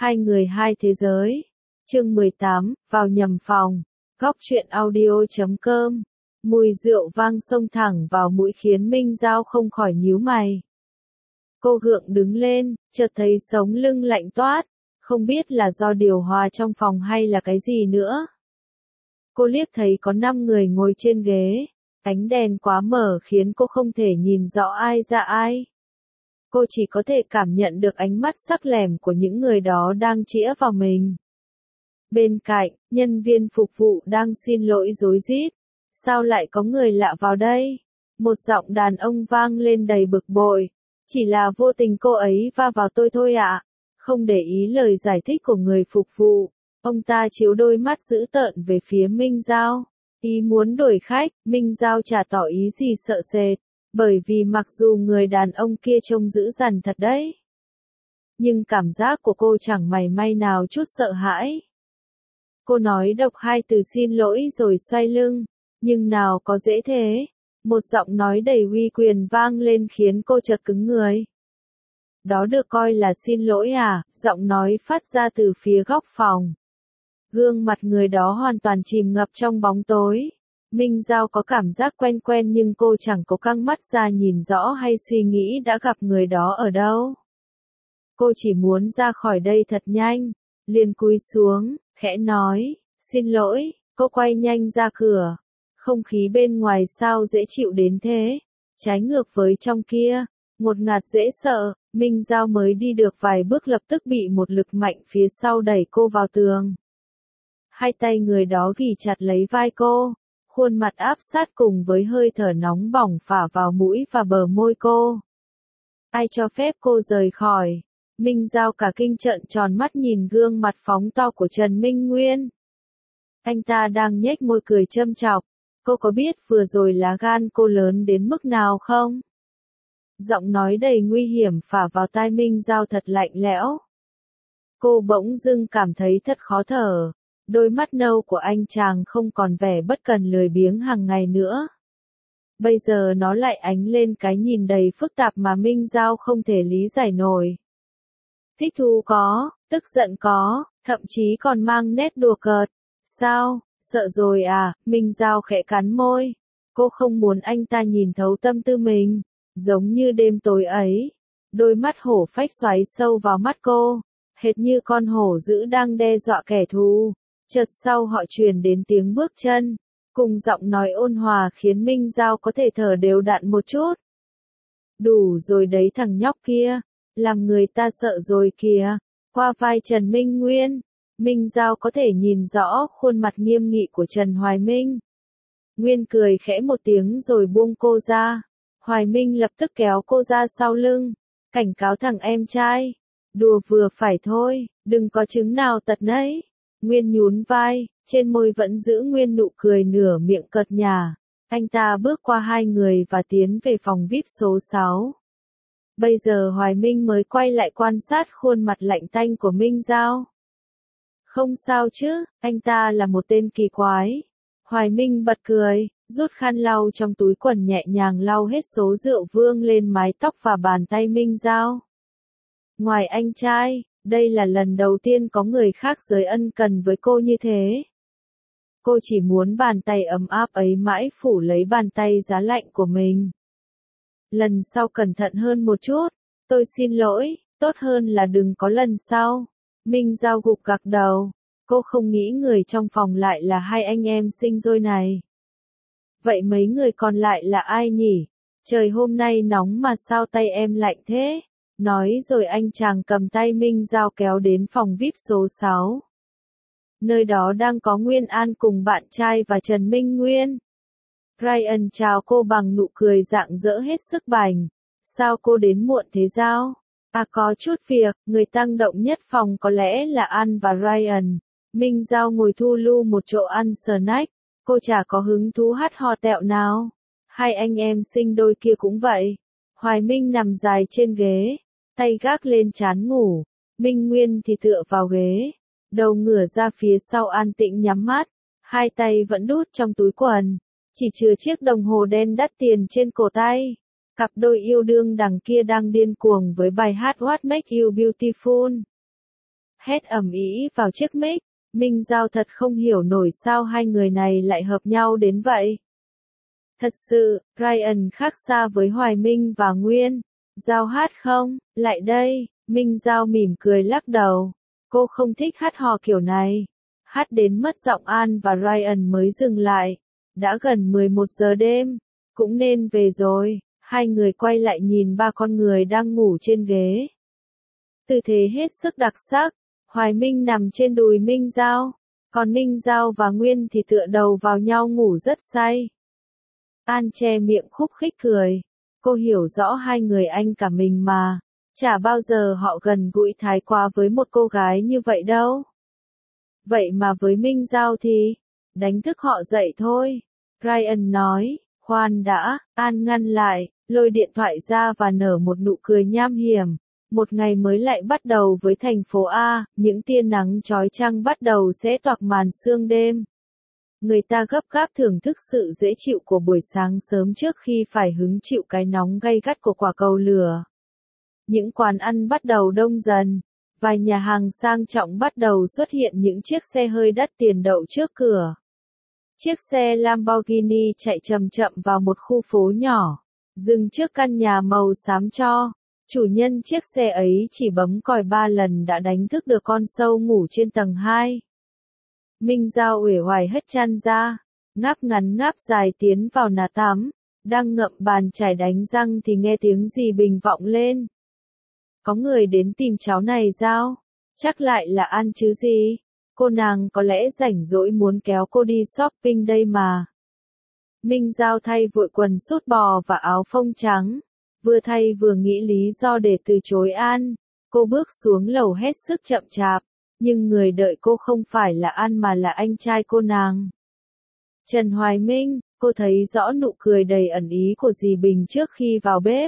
Hai người hai thế giới. Chương 18, vào nhầm phòng. Góc truyện audio.com. Mùi rượu vang xông thẳng vào mũi khiến Minh Giao không khỏi nhíu mày. Cô gượng đứng lên, chợt thấy sống lưng lạnh toát, không biết là do điều hòa trong phòng hay là cái gì nữa. Cô liếc thấy có 5 người ngồi trên ghế, ánh đèn quá mờ khiến cô không thể nhìn rõ ai ra ai. Cô chỉ có thể cảm nhận được ánh mắt sắc lẻm của những người đó đang chĩa vào mình. Bên cạnh, nhân viên phục vụ đang xin lỗi rối rít. Sao lại có người lạ vào đây? Một giọng đàn ông vang lên đầy bực bội. Chỉ là vô tình cô ấy va vào tôi thôi ạ. Không để ý lời giải thích của người phục vụ, ông ta chiếu đôi mắt dữ tợn về phía Minh Giao. Ý muốn đổi khách, Minh Giao chả tỏ ý gì sợ sệt. Bởi vì mặc dù người đàn ông kia trông dữ dằn thật đấy, nhưng cảm giác của cô chẳng mảy may nào chút sợ hãi. Cô nói độc 2 từ xin lỗi rồi xoay lưng, nhưng nào có dễ thế. Một giọng nói đầy uy quyền vang lên khiến cô chợt cứng người. Đó được coi là xin lỗi à? Giọng nói phát ra từ phía góc phòng. Gương mặt người đó hoàn toàn chìm ngập trong bóng tối. Minh Giao có cảm giác quen quen nhưng cô chẳng có căng mắt ra nhìn rõ hay suy nghĩ đã gặp người đó ở đâu. Cô chỉ muốn ra khỏi đây thật nhanh, liền cúi xuống, khẽ nói, xin lỗi. Cô quay nhanh ra cửa. Không khí bên ngoài sao dễ chịu đến thế, trái ngược với trong kia, ngột ngạt dễ sợ. Minh Giao mới đi được vài bước lập tức bị một lực mạnh phía sau đẩy cô vào tường. Hai tay người đó ghì chặt lấy vai cô, khuôn mặt áp sát cùng với hơi thở nóng bỏng phả vào mũi và bờ môi cô. Ai cho phép cô rời khỏi? Minh Giao cả kinh trợn tròn mắt nhìn gương mặt phóng to của Trần Minh Nguyên. Anh ta đang nhếch môi cười châm chọc. Cô có biết vừa rồi lá gan cô lớn đến mức nào không? Giọng nói đầy nguy hiểm phả vào tai Minh Giao thật lạnh lẽo. Cô bỗng dưng cảm thấy thật khó thở. Đôi mắt nâu của anh chàng không còn vẻ bất cần lười biếng hàng ngày nữa. Bây giờ nó lại ánh lên cái nhìn đầy phức tạp mà Minh Giao không thể lý giải nổi. Thích thú có, tức giận có, thậm chí còn mang nét đùa cợt. Sao, sợ rồi à? Minh Giao khẽ cắn môi. Cô không muốn anh ta nhìn thấu tâm tư mình. Giống như đêm tối ấy, đôi mắt hổ phách xoáy sâu vào mắt cô, hệt như con hổ dữ đang đe dọa kẻ thù. Chợt sau họ truyền đến tiếng bước chân, cùng giọng nói ôn hòa khiến Minh Giao có thể thở đều đặn một chút. Đủ rồi đấy thằng nhóc kia, làm người ta sợ rồi kìa. Qua vai Trần Minh Nguyên, Minh Giao có thể nhìn rõ khuôn mặt nghiêm nghị của Trần Hoài Minh. Nguyên cười khẽ một tiếng rồi buông cô ra. Hoài Minh lập tức kéo cô ra sau lưng, cảnh cáo thằng em trai. Đùa vừa phải thôi, đừng có chứng nào tật nấy. Nguyên nhún vai, trên môi vẫn giữ nguyên nụ cười nửa miệng cợt nhả. Anh ta bước qua hai người và tiến về phòng VIP số 6. Bây giờ Hoài Minh mới quay lại quan sát khuôn mặt lạnh tanh của Minh Giao. Không sao chứ, anh ta là một tên kỳ quái. Hoài Minh bật cười, rút khăn lau trong túi quần nhẹ nhàng lau hết số rượu vương lên mái tóc và bàn tay Minh Giao. Ngoài anh trai, đây là lần đầu tiên có người khác giới ân cần với cô như thế. Cô chỉ muốn bàn tay ấm áp ấy mãi phủ lấy bàn tay giá lạnh của mình. Lần sau cẩn thận hơn một chút, tôi xin lỗi, tốt hơn là đừng có lần sau. Minh Giao gục gặc đầu, cô không nghĩ người trong phòng lại là hai anh em sinh đôi này. Vậy mấy người còn lại là ai nhỉ? Trời hôm nay nóng mà sao tay em lạnh thế? Nói rồi anh chàng cầm tay Minh Giao kéo đến phòng VIP số 6. Nơi đó đang có Nguyên An cùng bạn trai và Trần Minh Nguyên. Ryan chào cô bằng nụ cười rạng rỡ hết sức bảnh. Sao cô đến muộn thế Giao? À có chút việc, người tăng động nhất phòng có lẽ là An và Ryan. Minh Giao ngồi thu lu một chỗ ăn snack. Cô chả có hứng thú hát hò tẹo nào. Hai anh em sinh đôi kia cũng vậy. Hoài Minh nằm dài trên ghế, tay gác lên trán ngủ. Minh Nguyên thì tựa vào ghế, đầu ngửa ra phía sau an tĩnh nhắm mắt, hai tay vẫn đút trong túi quần, chỉ chừa chiếc đồng hồ đen đắt tiền trên cổ tay. Cặp đôi yêu đương đằng kia đang điên cuồng với bài hát What Makes You Beautiful. hét ầm ĩ vào chiếc mic. Minh Giao thật không hiểu nổi sao hai người này lại hợp nhau đến vậy. Thật sự, Ryan khác xa với Hoài Minh và Nguyên. Giao hát không? Lại đây, Minh Giao mỉm cười lắc đầu. Cô không thích hát hò kiểu này. Hát đến mất giọng An và Ryan mới dừng lại. Đã gần 11 giờ đêm, cũng nên về rồi. Hai người quay lại nhìn ba con người đang ngủ trên ghế. Tư thế hết sức đặc sắc. Hoài Minh nằm trên đùi Minh Giao, còn Minh Giao và Nguyên thì tựa đầu vào nhau ngủ rất say. An che miệng khúc khích cười. Cô hiểu rõ hai người anh cả mình mà. Chả bao giờ họ gần gũi thái quá với một cô gái như vậy đâu. Vậy mà với Minh Giao thì, đánh thức họ dậy thôi. Ryan nói, khoan đã, An ngăn lại, lôi điện thoại ra và nở một nụ cười nham hiểm. Một ngày mới lại bắt đầu với thành phố A, những tia nắng chói chang bắt đầu sẽ toạc màn sương đêm. Người ta gấp gáp thưởng thức sự dễ chịu của buổi sáng sớm trước khi phải hứng chịu cái nóng gay gắt của quả cầu lửa. Những quán ăn bắt đầu đông dần, vài nhà hàng sang trọng bắt đầu xuất hiện những chiếc xe hơi đắt tiền đậu trước cửa. Chiếc xe Lamborghini chạy chậm chậm vào một khu phố nhỏ, dừng trước căn nhà màu xám tro. Chủ nhân chiếc xe ấy chỉ bấm còi 3 lần đã đánh thức được con sâu ngủ trên tầng 2. Minh Giao uể oải hất chăn ra, ngáp ngắn ngáp dài tiến vào nhà tắm, đang ngậm bàn chải đánh răng thì nghe tiếng dì Bình vọng lên. Có người đến tìm cháu này Giao, chắc lại là An chứ gì, cô nàng có lẽ rảnh rỗi muốn kéo cô đi shopping đây mà. Minh Giao thay vội quần sút bò và áo phông trắng. Vừa thay vừa nghĩ lý do để từ chối An, cô bước xuống lầu hết sức chậm chạp, nhưng người đợi cô không phải là An mà là anh trai cô nàng. Trần Hoài Minh, cô thấy rõ nụ cười đầy ẩn ý của dì Bình trước khi vào bếp.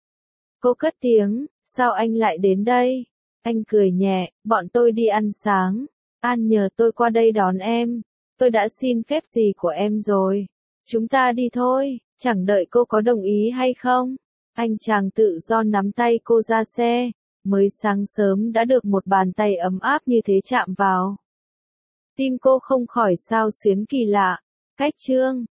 Cô cất tiếng, sao anh lại đến đây? Anh cười nhẹ, bọn tôi đi ăn sáng, An nhờ tôi qua đây đón em, tôi đã xin phép dì của em rồi. Chúng ta đi thôi, chẳng đợi cô có đồng ý hay không. Anh chàng tự do nắm tay cô ra xe, mới sáng sớm đã được một bàn tay ấm áp như thế chạm vào. Tim cô không khỏi xao xuyến kỳ lạ. Cách chương